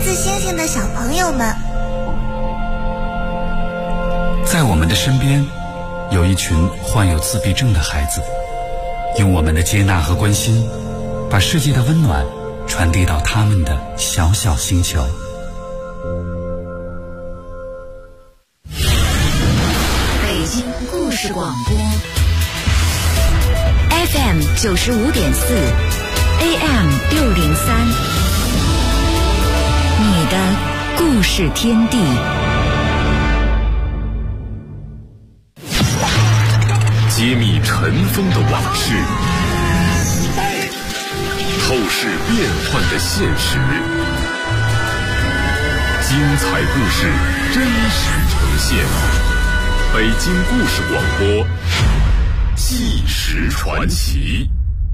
自星星的小朋友们。 在我们的身边，有一群患有自闭症的孩子，用我们的接纳和关心，把世界的温暖传递到他们的小小星球。 北京故事广播 FM 95.4 AM 603，你的故事天地。 揭秘尘封的往事，透视变幻的现实，精彩故事真实呈现。北京故事广播，纪实传奇。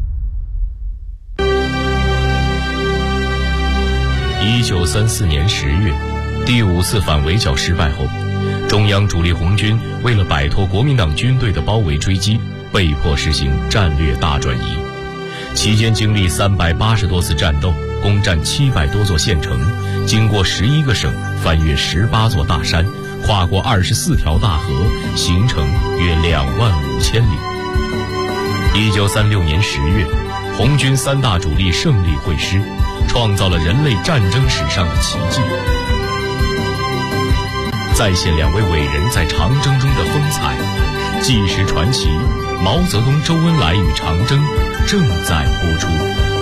1934年10月，第5次反围剿失败后，中央主力红军为了摆脱国民党军队的包围追击，被迫实行战略大转移。期间经历380多次战斗，攻占700多座县城，经过11个省，翻越18座大山，跨过24条大河，行程约25000里。1936年10月，红军3大主力胜利会师，创造了人类战争史上的奇迹。再现2位伟人在长征中的风采，纪实传奇，毛泽东、周恩来与长征正在播出。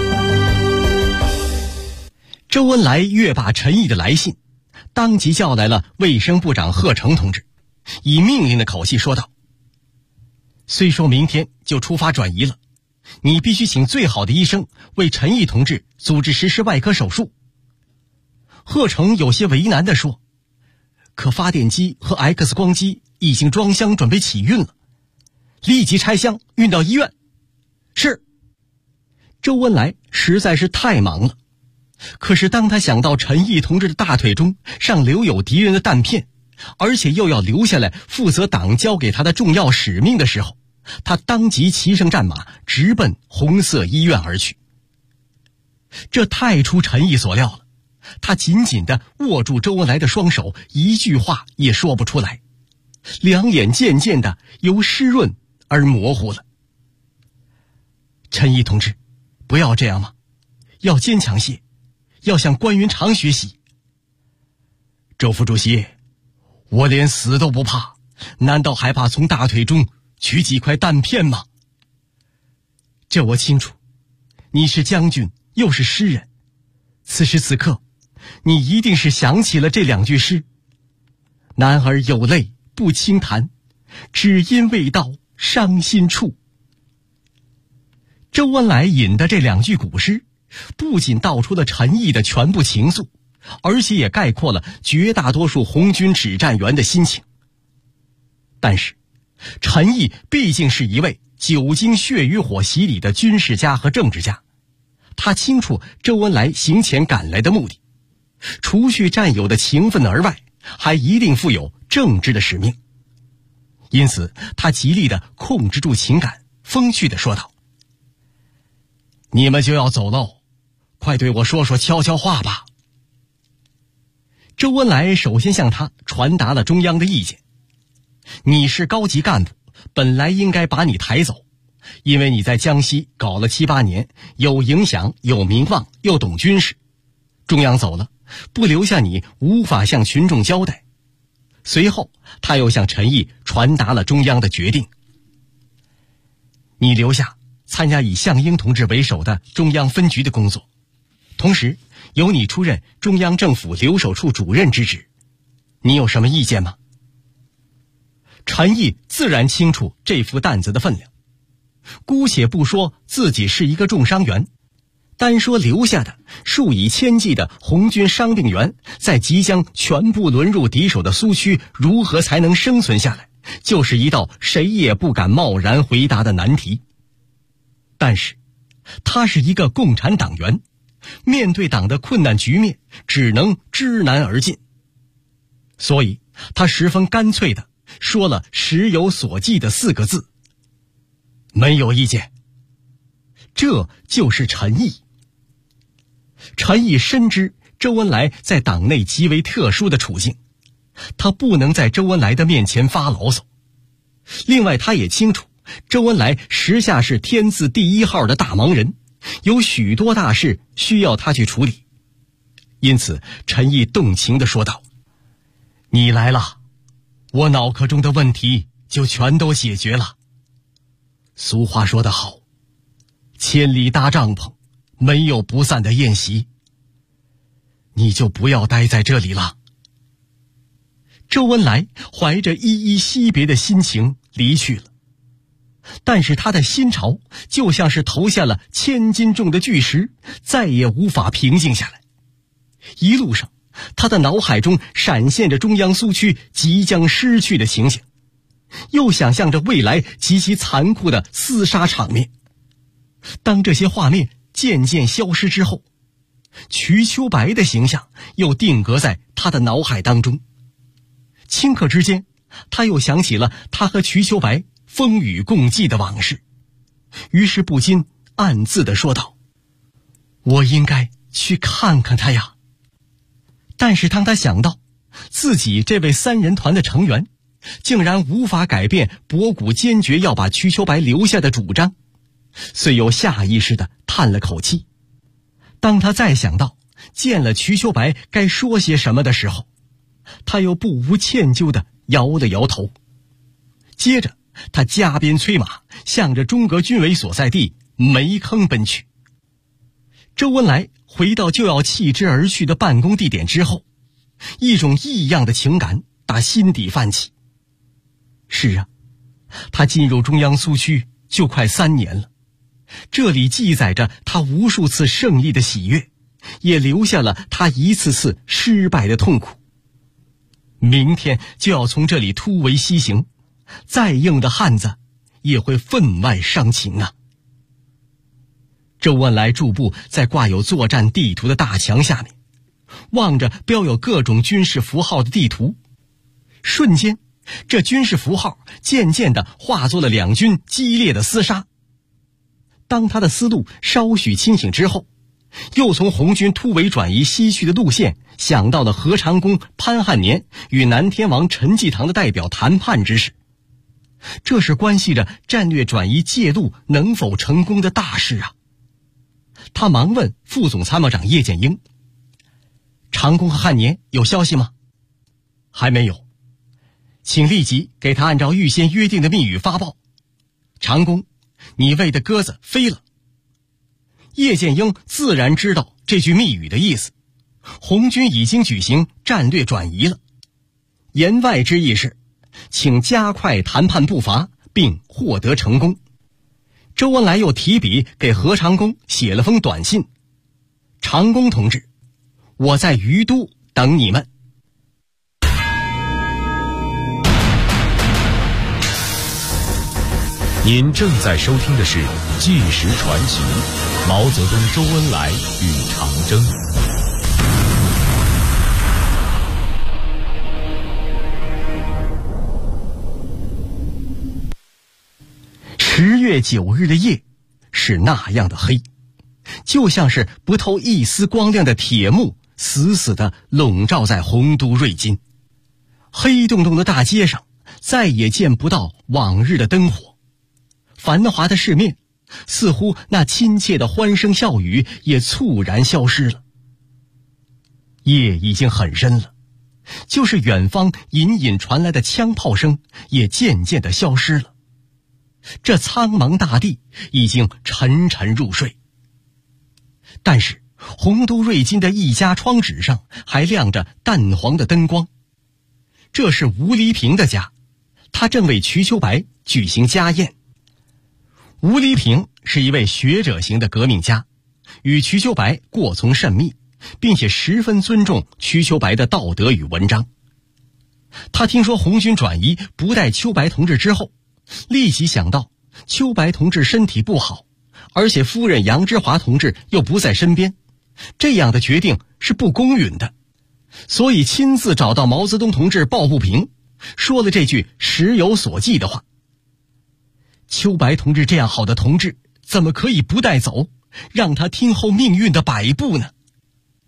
周恩来阅罢陈毅的来信，当即叫来了卫生部长贺成同志，以命令的口气说道：虽说明天就出发转移了，你必须请最好的医生为陈毅同志组织实施外科手术。贺成有些为难地说：可发电机和 X 光机已经装箱准备起运了，立即拆箱运到医院。是。周恩来实在是太忙了，可是当他想到陈毅同志的大腿中尚留有敌人的弹片，而且又要留下来负责党交给他的重要使命的时候，他当即骑上战马，直奔红色医院而去。这太出陈毅所料了，他紧紧地握住周恩来的双手，一句话也说不出来，两眼渐渐地由湿润而模糊了。陈毅同志，不要这样嘛，要坚强些，要向关云长学习。周副主席，我连死都不怕，难道还怕从大腿中取几块弹片吗？这我清楚，你是将军又是诗人，此时此刻你一定是想起了这2句诗：男儿有泪不轻弹，只因未到伤心处。周恩来引的这2句古诗，不仅道出了陈毅的全部情愫，而且也概括了绝大多数红军指战员的心情。但是陈毅毕竟是一位久经血与火洗礼的军事家和政治家，他清楚周恩来行前赶来的目的，除去战友的情分而外，还一定负有政治的使命。因此他极力地控制住情感，风趣地说道：你们就要走喽，快对我说说悄悄话吧。周恩来首先向他传达了中央的意见：你是高级干部，本来应该把你抬走，因为你在江西搞了7、8年，有影响，有名望，又懂军事。中央走了，不留下你，无法向群众交代。随后他又向陈毅传达了中央的决定：你留下参加以项英同志为首的中央分局的工作，同时由你出任中央政府留守处主任之职，你有什么意见吗？陈毅自然清楚这副担子的分量，姑且不说自己是一个重伤员，单说留下的数以千计的红军伤病员，在即将全部沦入敌手的苏区，如何才能生存下来，就是一道谁也不敢贸然回答的难题。但是他是一个共产党员，面对党的困难局面，只能知难而进。所以他十分干脆地说了时有所记的4个字：没有意见。这就是陈毅。陈毅深知周恩来在党内极为特殊的处境，他不能在周恩来的面前发牢骚。另外，他也清楚周恩来时下是天字第一号的大忙人，有许多大事需要他去处理。因此，陈毅动情地说道：“你来了，我脑壳中的问题就全都解决了。俗话说得好，千里搭帐篷，没有不散的宴席。你就不要待在这里了。”周恩来怀着依依惜别的心情离去了，但是他的心潮就像是投下了千斤重的巨石，再也无法平静下来。一路上，他的脑海中闪现着中央苏区即将失去的情形，又想象着未来极其残酷的厮杀场面。当这些画面渐渐消失之后，瞿秋白的形象又定格在他的脑海当中。顷刻之间，他又想起了他和瞿秋白风雨共济的往事，于是不禁暗自地说道：“我应该去看看他呀。”但是当他想到自己这位三人团的成员竟然无法改变博古坚决要把瞿秋白留下的主张，遂又下意识地叹了口气。当他再想到见了瞿秋白该说些什么的时候，他又不无歉疚地摇了摇头。接着他加鞭催马，向着中革军委所在地煤坑奔去。周恩来回到就要弃之而去的办公地点之后，一种异样的情感打心底泛起。是啊，他进入中央苏区就快3年了，这里记载着他无数次胜利的喜悦，也留下了他一次次失败的痛苦。明天就要从这里突围西行，再硬的汉子也会分外伤情啊。周恩来驻步在挂有作战地图的大墙下面，望着标有各种军事符号的地图，瞬间这军事符号渐渐地化作了两军激烈的厮杀。当他的思路稍许清醒之后，又从红军突围转移西去的路线想到了何长工、潘汉年与南天王陈济棠的代表谈判之事，这是关系着战略转移界路能否成功的大事啊。他忙问副总参谋长叶剑英：“长工和汉年有消息吗？”“还没有。”“请立即给他按照预先约定的密语发报。长工，你喂的鸽子飞了。”叶剑英自然知道这句密语的意思，红军已经举行战略转移了。言外之意是，请加快谈判步伐，并获得成功。周恩来又提笔给何长工写了封短信：“长工同志，我在于都等你们。” 您正在收听的是《纪实传奇》，毛泽东、周恩来与长征。 10月9日的夜是那样的黑，就像是不透一丝光亮的铁幕死死地笼罩在洪都瑞金。黑洞洞的大街上再也见不到往日的灯火，繁华的市面，似乎那亲切的欢声笑语也猝然消失了。夜已经很深了，就是远方隐隐传来的枪炮声也渐渐地消失了。这苍茫大地已经沉沉入睡，但是洪都瑞金的一家窗纸上还亮着淡黄的灯光。这是吴黎平的家，他正为瞿秋白举行家宴。吴黎平是一位学者型的革命家，与瞿秋白过从甚密，并且十分尊重瞿秋白的道德与文章。他听说红军转移不带秋白同志之后，立即想到秋白同志身体不好，而且夫人杨之华同志又不在身边，这样的决定是不公允的，所以亲自找到毛泽东同志抱不平，说了这句时有所记的话：秋白同志这样好的同志，怎么可以不带走，让他听候命运的摆布呢？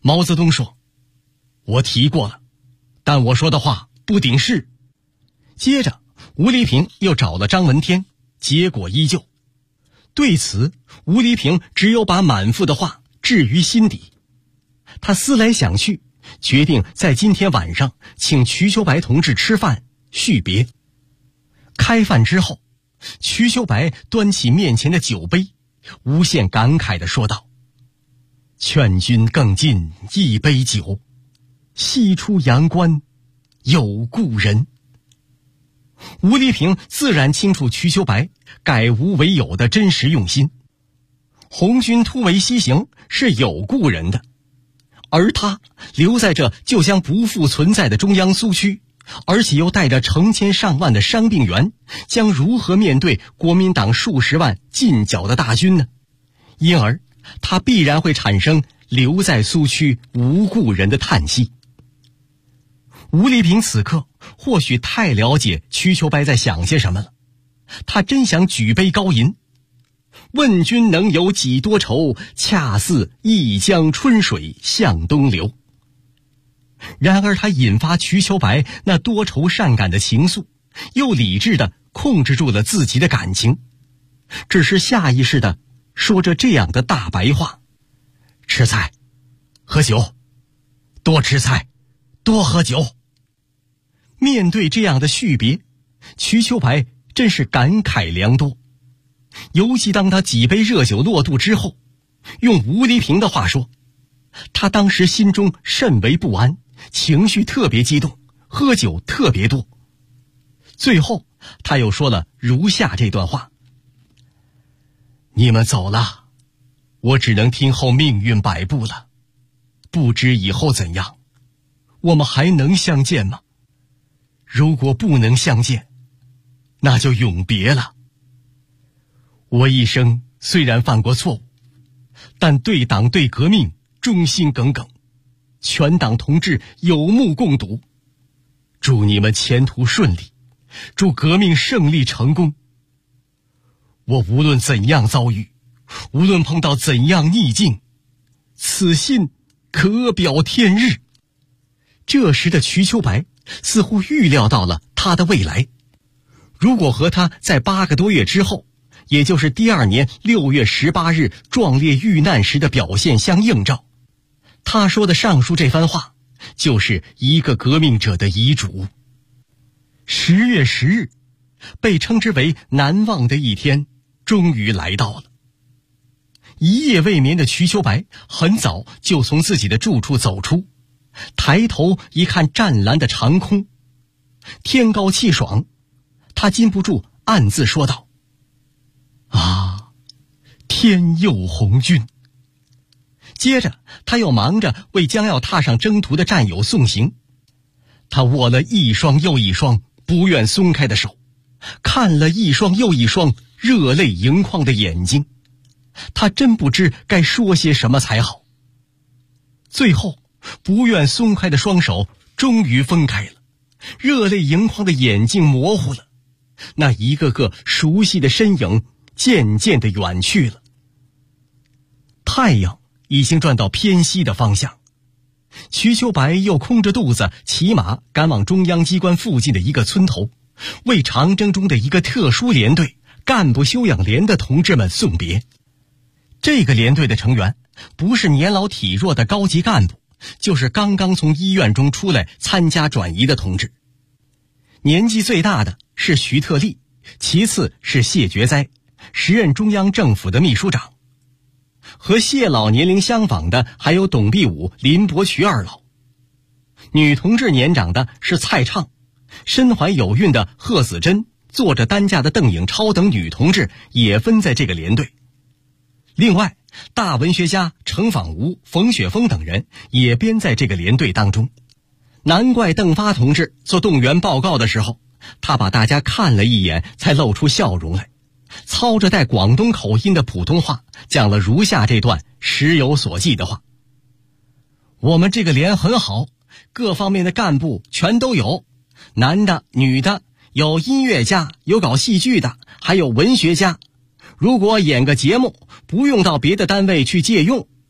毛泽东说：“我提过了，但我说的话不顶事。”接着吴黎平又找了张闻天，结果依旧。对此，吴黎平只有把满腹的话置于心底。他思来想去，决定在今天晚上请瞿秋白同志吃饭续别。开饭之后，瞿秋白端起面前的酒杯，无限感慨地说道：“劝君更尽一杯酒，西出阳关有故人。”吴黎平自然清楚瞿秋白改无为有的真实用心。红军突围西行是有故人的，而他留在这就将不复存在的中央苏区，而且又带着成千上万的伤病员，将如何面对国民党数十万进剿的大军呢？因而他必然会产生留在苏区无故人的叹息。吴黎平此刻或许太了解瞿秋白在想些什么了，他真想举杯高吟：“问君能有几多愁，恰似一江春水向东流。”然而他引发瞿秋白那多愁善感的情愫，又理智地控制住了自己的感情，只是下意识地说着这样的大白话：“吃菜，喝酒，多吃菜，多喝酒。”面对这样的续别，瞿秋白真是感慨良多。尤其当他几杯热酒落肚之后，用吴黎平的话说，他当时心中甚为不安，情绪特别激动，喝酒特别多。最后他又说了如下这段话：“你们走了，我只能听候命运摆布了，不知以后怎样，我们还能相见吗？如果不能相见，那就永别了。我一生虽然犯过错误，但对党对革命忠心耿耿，全党同志有目共睹。祝你们前途顺利，祝革命胜利成功。我无论怎样遭遇，无论碰到怎样逆境，此信可表天日。”这时的瞿秋白似乎预料到了他的未来。如果和他在8个多月之后，也就是第2年6月18日壮烈遇难时的表现相映照，他说的上述这番话就是一个革命者的遗嘱。10月10日，被称之为难忘的一天终于来到了。一夜未眠的瞿秋白很早就从自己的住处走出，抬头一看湛蓝的长空，天高气爽，他禁不住暗自说道：“啊，天佑红军。”接着他又忙着为将要踏上征途的战友送行。他握了一双又一双不愿松开的手，看了一双又一双热泪盈眶的眼睛，他真不知该说些什么才好。最后不愿松开的双手终于分开了，热泪盈眶的眼睛模糊了，那一个个熟悉的身影渐渐地远去了。太阳已经转到偏西的方向，瞿秋白又空着肚子骑马赶往中央机关附近的一个村头，为长征中的一个特殊连队干部休养连的同志们送别。这个连队的成员不是年老体弱的高级干部，就是刚刚从医院中出来参加转移的同志。年纪最大的是徐特立，其次是谢觉哉，时任中央政府的秘书长。和谢老年龄相仿的还有董必武、林伯渠二老。女同志年长的是蔡畅，身怀有孕的贺子珍，坐着担架的邓颖超等女同志也分在这个连队。另外，大文学家程仿吾、冯雪峰等人也编在这个连队当中。难怪邓发同志做动员报告的时候，他把大家看了一眼才露出笑容来，操着带广东口音的普通话讲了如下这段时有所记的话：我们这个连很好，各方面的干部全都有，男的女的，有音乐家，有搞戏剧的，还有文学家。如果演个节目不用到别的单位去借用，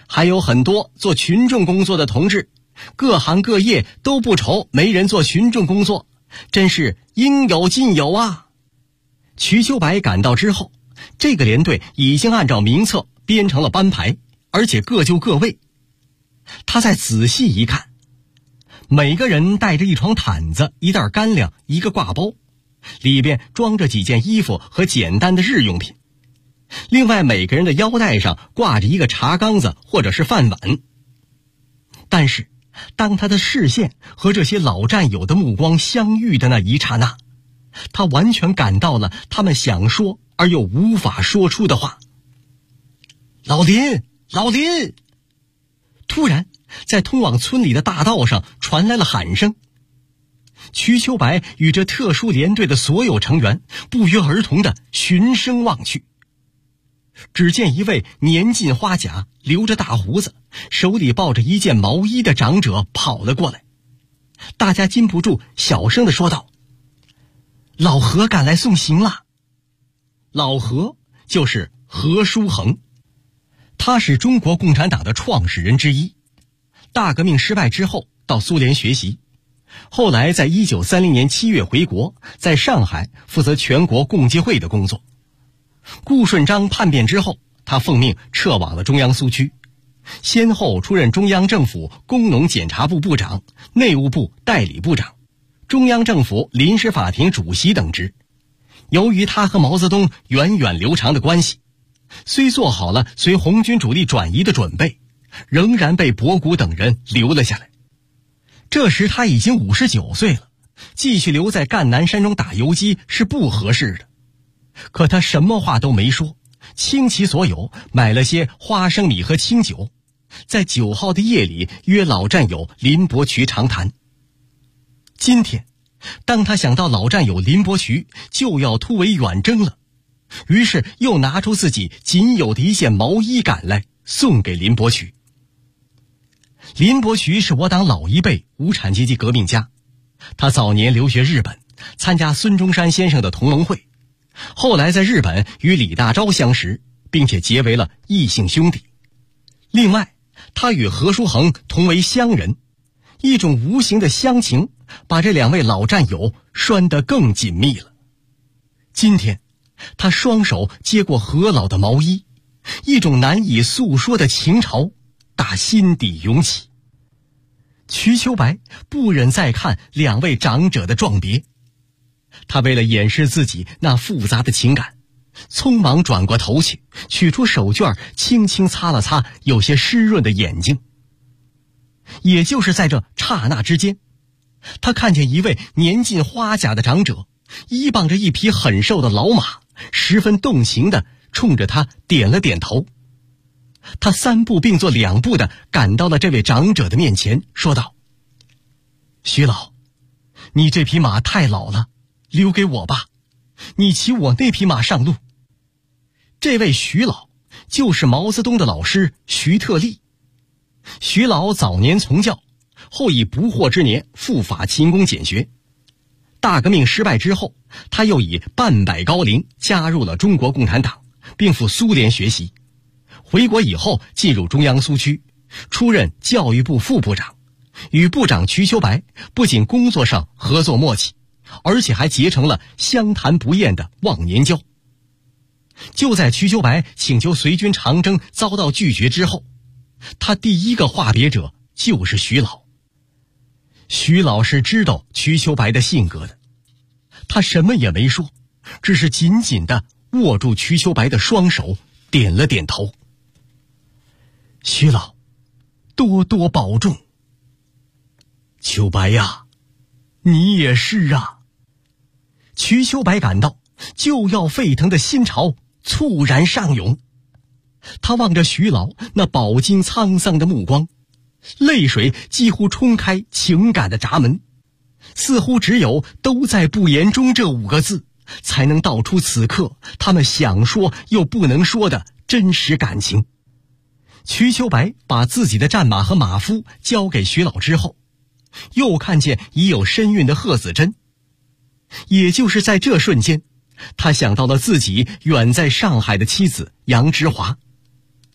还有很多做群众工作的同志，各行各业都不愁没人做群众工作，真是应有尽有啊。瞿秋白赶到之后，这个连队已经按照名册编成了班排，而且各就各位。他再仔细一看，每个人带着一床毯子、一袋干粮、一个挂包，里边装着几件衣服和简单的日用品。另外每个人的腰带上挂着一个茶缸子或者是饭碗。但是当他的视线和这些老战友的目光相遇的那一刹那，他完全感到了他们想说而又无法说出的话。老林，老林！突然在通往村里的大道上传来了喊声。瞿秋白与这特殊连队的所有成员不约而同地循声望去，只见一位年近花甲、留着大胡子、手里抱着一件毛衣的长者跑了过来。大家禁不住小声地说道：老何赶来送行了。老何就是何书衡，他是中国共产党的创始人之一。大革命失败之后到苏联学习，后来在1930年7月回国，在上海负责全国共济会的工作。顾顺章叛变之后，他奉命撤往了中央苏区，先后出任中央政府工农检察部部长、内务部代理部长、中央政府临时法庭主席等职。由于他和毛泽东源远流长的关系，虽做好了随红军主力转移的准备，仍然被博古等人留了下来。这时他已经59岁了，继续留在赣南山中打游击是不合适的。可他什么话都没说，倾其所有买了些花生米和清酒，在9号的夜里约老战友林伯渠长谈。今天当他想到老战友林伯渠就要突围远征了，于是又拿出自己仅有的一件毛衣赶来送给林伯渠。林伯渠是我党老一辈无产阶级革命家，他早年留学日本，参加孙中山先生的同盟会，后来在日本与李大钊相识，并且结为了异姓兄弟。另外他与何书衡同为乡人，一种无形的乡情把这两位老战友拴得更紧密了。今天他双手接过何老的毛衣，一种难以诉说的情潮打心底涌起。瞿秋白不忍再看两位长者的状别，他为了掩饰自己那复杂的情感，匆忙转过头去，取出手绢轻轻擦了擦有些湿润的眼睛。也就是在这刹那之间，他看见一位年近花甲的长者依傍着一匹很瘦的老马，十分动情地冲着他点了点头。他3步并作2步地赶到了这位长者的面前，说道：徐老，你这匹马太老了，留给我吧，你骑我那匹马上路。这位徐老就是毛泽东的老师徐特立。徐老早年从教，后以不惑之年赴法勤工俭学。大革命失败之后，他又以半百高龄加入了中国共产党，并赴苏联学习。回国以后进入中央苏区，出任教育部副部长，与部长瞿秋白不仅工作上合作默契，而且还结成了相谈不厌的忘年交。就在瞿秋白请求随军长征遭到拒绝之后，他第一个话别者就是徐老。徐老是知道瞿秋白的性格的，他什么也没说，只是紧紧地握住瞿秋白的双手，点了点头。徐老，多多保重。秋白呀，你也是啊。瞿秋白感到就要沸腾的心潮猝然上涌，他望着徐老那饱经沧桑的目光，泪水几乎冲开情感的闸门，似乎只有都在不言中这5个字才能道出此刻他们想说又不能说的真实感情。瞿秋白把自己的战马和马夫交给徐老之后，又看见已有身孕的贺子珍。也就是在这瞬间，他想到了自己远在上海的妻子杨之华。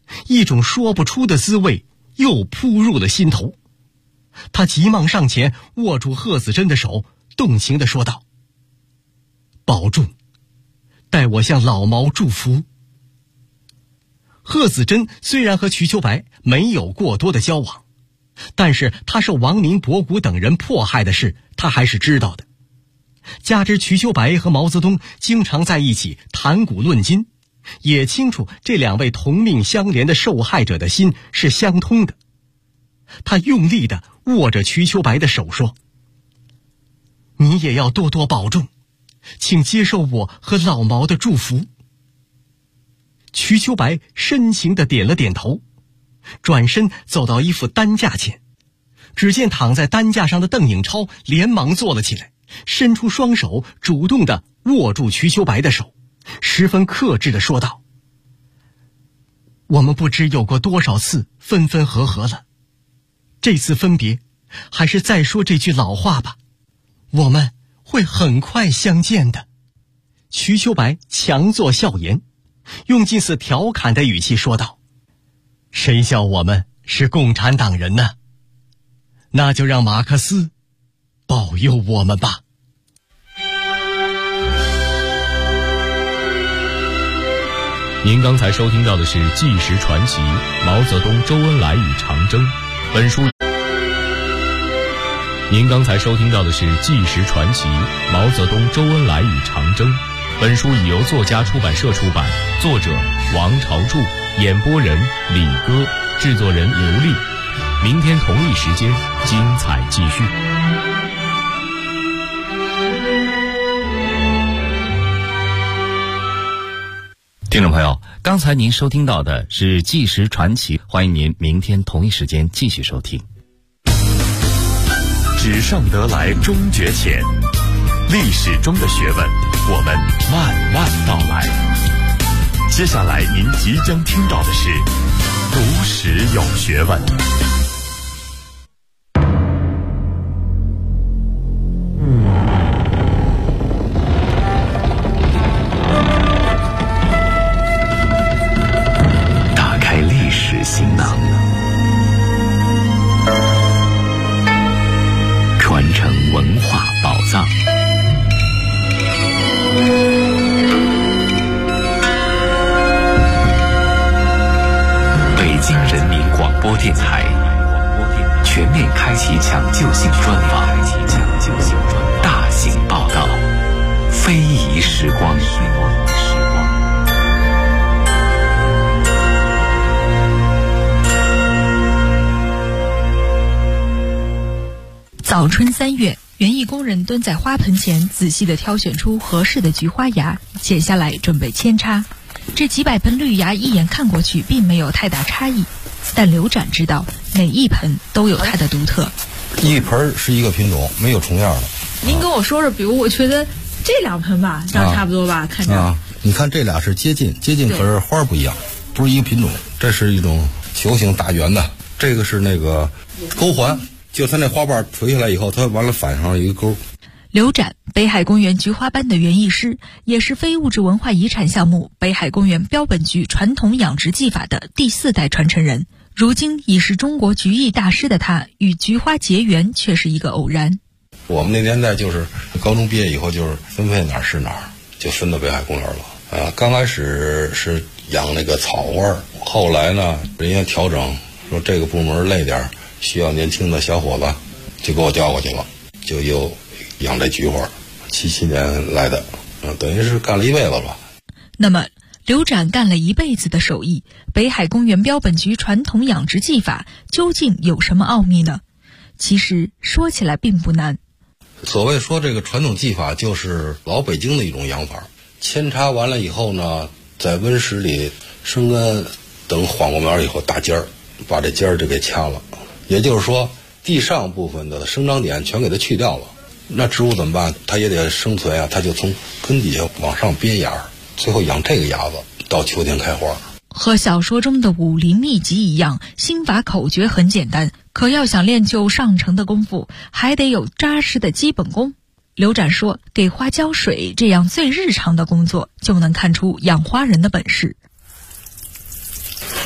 一种说不出的滋味又扑入了心头。他急忙上前握住贺子珍的手，动情地说道：“保重，代我向老毛祝福。”贺子珍虽然和瞿秋白没有过多的交往，但是他受王明、博古等人迫害的事，他还是知道的。加之瞿秋白和毛泽东经常在一起谈古论今，也清楚这两位同命相连的受害者的心是相通的。他用力地握着瞿秋白的手说：“你也要多多保重，请接受我和老毛的祝福。”瞿秋白深情地点了点头，转身走到一副担架前，只见躺在担架上的邓颖超连忙坐了起来，伸出双手主动地握住瞿秋白的手，十分克制地说道：“我们不知有过多少次分分合合了，这次分别还是再说这句老话吧，我们会很快相见的。”瞿秋白强作笑颜，用近似调侃的语气说道：“谁叫我们是共产党人呢？那就让马克思保佑我们吧。” 您刚才收听到的是《纪实传奇》毛泽东、周恩来与长征。本书。您刚才收听到的是《纪实传奇》毛泽东、周恩来与长征。本书已由作家出版社出版，作者王朝柱，演播人李歌，制作人刘丽。明天同一时间，精彩继续。 听众朋友，刚才您收听到的是《纪实传奇》，欢迎您明天同一时间继续收听。 纸上得来终觉浅，历史中的学问，我们慢慢道来。接下来您即将听到的是读史有学问。 打开历史行囊，传承文化宝藏。北京人民广播电台全面开启抢救性专访，大型报道，非遗时光。 早春3月，园艺工人蹲在花盆前，仔细地挑选出合适的菊花芽，剪下来准备扦插。这几百盆绿芽一眼看过去并没有太大差异，但刘展知道每一盆都有它的独特。 一盆是一个品种，没有重样的。 您跟我说说，比如我觉得这2盆吧，这样差不多吧，看着。 你看这俩是接近，可是花不一样，不是一个品种。这是一种球形大圆的，这个是那个钩环，就它那花瓣垂下来以后，它完了反上一个钩。 刘展，北海公园菊花班的园艺师，也是非物质文化遗产项目北海公园标本菊传统养殖技法的第4代传承人。如今已是中国菊艺大师的他，与菊花结缘却是一个偶然。 我们那年代就是高中毕业以后，就是分配哪儿是哪儿，就分到北海公园了。刚开始是养那个草花，后来呢，人家调整说这个部门累点，需要年轻的小伙子，就给我调过去了，就又养这菊花，77年来的，等于是干了一辈子了。 那么刘展干了一辈子的手艺，北海公园标本菊传统养殖技法究竟有什么奥秘呢？其实说起来并不难。 所谓说这个传统技法，就是老北京的一种养法。扦插完了以后呢，在温室里生根，等缓过苗以后打尖儿，把这尖儿就给掐了。也就是说，地上部分的生长点全给它去掉了。那植物怎么办？它也得生存啊，它就从根底下往上编芽，最后养这个芽子，到秋天开花。 和小说中的武林秘籍一样，心法口诀很简单，可要想练就上乘的功夫，还得有扎实的基本功。刘展说，给花浇水这样最日常的工作，就能看出养花人的本事。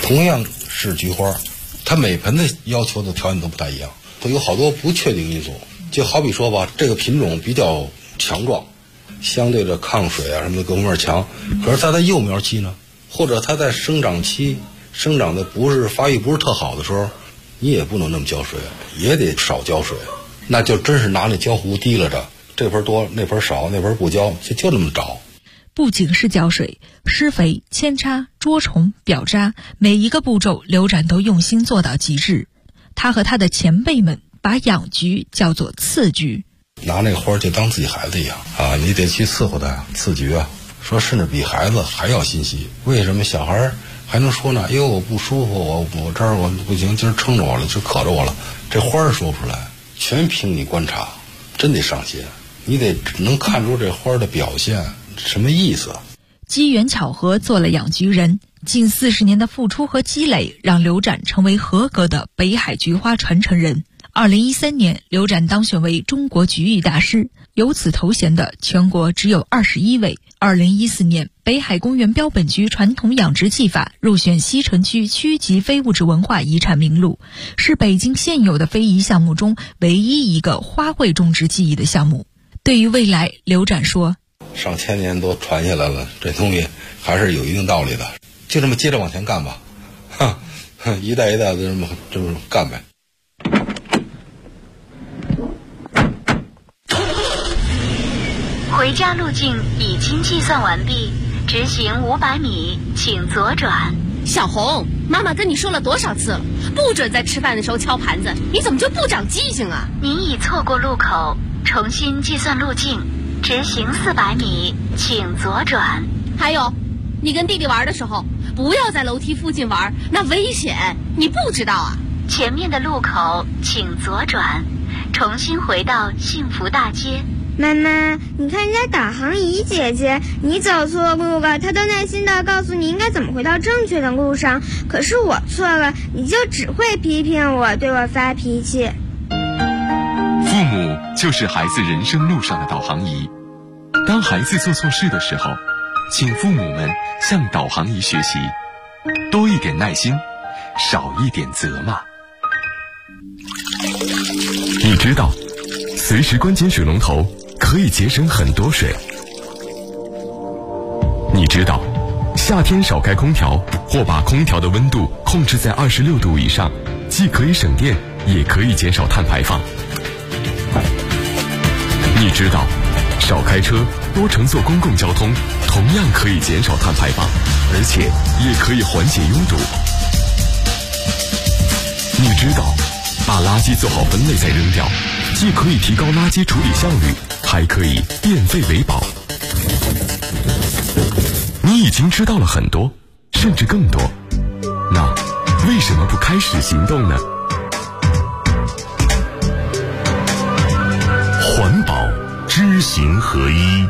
同样是菊花，它每盆的要求的条件都不太一样，都有好多不确定因素。就好比说吧，这个品种比较强壮，相对的抗水啊什么的各方面强，可是它在幼苗期呢，或者它在生长期生长的发育不是特好的时候，你也不能那么浇水，也得少浇水，那就真是拿那浇壶提了着，这盆多那盆少，那盆不浇，就那么着。 不仅是浇水，施肥、扦插、捉虫、表渣，每一个步骤刘展都用心做到极致。他和他的前辈们把养菊叫做刺菊， 拿那个花就当自己孩子一样啊，你得去伺候它，刺菊啊，说甚至比孩子还要心细。为什么小孩还能说呢？哎呦，我不舒服，我这儿我不行，今儿撑着我了，就渴着我了。这花儿说不出来，全凭你观察，真得上心，你得能看出这花的表现什么意思。 机缘巧合做了养菊人，近40年的付出和积累让刘展成为合格的北海菊花传承人。2013年，刘展当选为中国菊艺大师，有此头衔的全国只有21位。2014年，北海公园标本菊传统养殖技法入选西城区区级非物质文化遗产名录，是北京现有的非遗项目中唯一一个花卉种植技艺的项目。对于未来，刘展说， 上千年都传下来了，这东西还是有一定道理的，就这么接着往前干吧，一代一代的这么干呗。 回家路径已经计算完毕，直行500米，请左转。 小红，妈妈跟你说了多少次了，不准在吃饭的时候敲盘子，你怎么就不长记性啊？ 您已错过路口，重新计算路径，直行400米，请左转。 还有，你跟弟弟玩的时候，不要在楼梯附近玩，那危险，你不知道啊？ 前面的路口请左转，重新回到幸福大街。 妈妈，你看人家导航仪姐姐，你走错路了，她都耐心地告诉你应该怎么回到正确的路上，可是我错了，你就只会批评我，对我发脾气。 父母就是孩子人生路上的导航仪，当孩子做错事的时候，请父母们向导航仪学习，多一点耐心，少一点责骂。你知道，随时关紧水龙头可以节省很多水。你知道，夏天少开空调或把空调的温度控制在26度以上，既可以省电，也可以减少碳排放。你知道，少开车，多乘坐公共交通，同样可以减少碳排放，而且也可以缓解拥堵。你知道，把垃圾做好分类再扔掉，既可以提高垃圾处理效率，还可以变废为宝。你已经知道了很多，甚至更多，那为什么不开始行动呢？ 环保知行合一。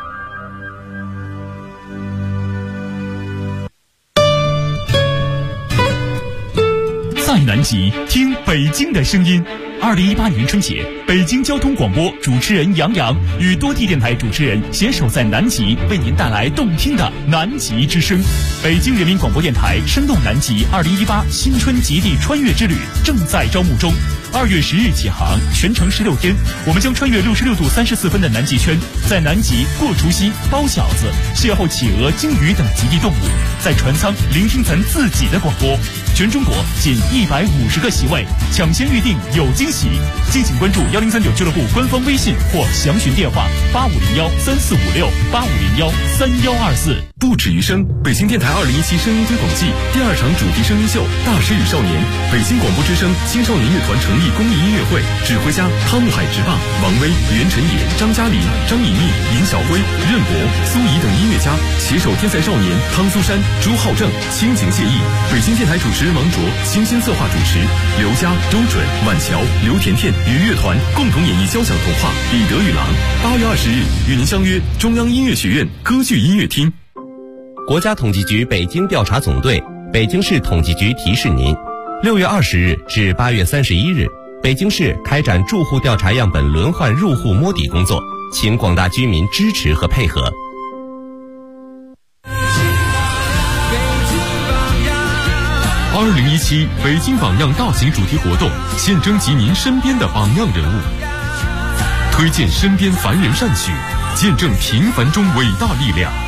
在南极听北京的声音。2018年春节，北京交通广播主持人杨洋与多地电台主持人携手在南极，为您带来动听的南极之声。北京人民广播电台生动南极2018新春极地穿越之旅正在招募中。2月10日起航，全程16天，我们将穿越66度34分的南极圈，在南极过除夕、包饺子、邂逅企鹅、鲸鱼等极地动物，在船舱聆听咱自己的广播。全中国仅150个席位，抢先预定有惊喜。敬请关注1039俱乐部官方微信或详询电话85013456 85013124。 不止于声，北京电台2017声音推广季第2场主题声音秀《大师与少年》，北京广播之声青少年乐团成立公益音乐会，指挥家汤姆海直棒、王威、袁晨野、张嘉林、张颖丽、尹晓辉、任博、苏怡等音乐家携手天才少年汤苏山、朱浩正倾情献艺。北京电台主持人王卓精心策划主持，刘佳、周准、晚乔、刘甜甜与乐团共同演绎交响童话《彼得与狼》。8月20日与您相约中央音乐学院歌剧音乐厅。 国家统计局北京调查总队、北京市统计局提示您：6月20日至8月31日，北京市开展住户调查样本轮换入户摸底工作，请广大居民支持和配合。 2017北京榜样大型主题活动，现征集您身边的榜样人物，推荐身边凡人善举，见证平凡中伟大力量。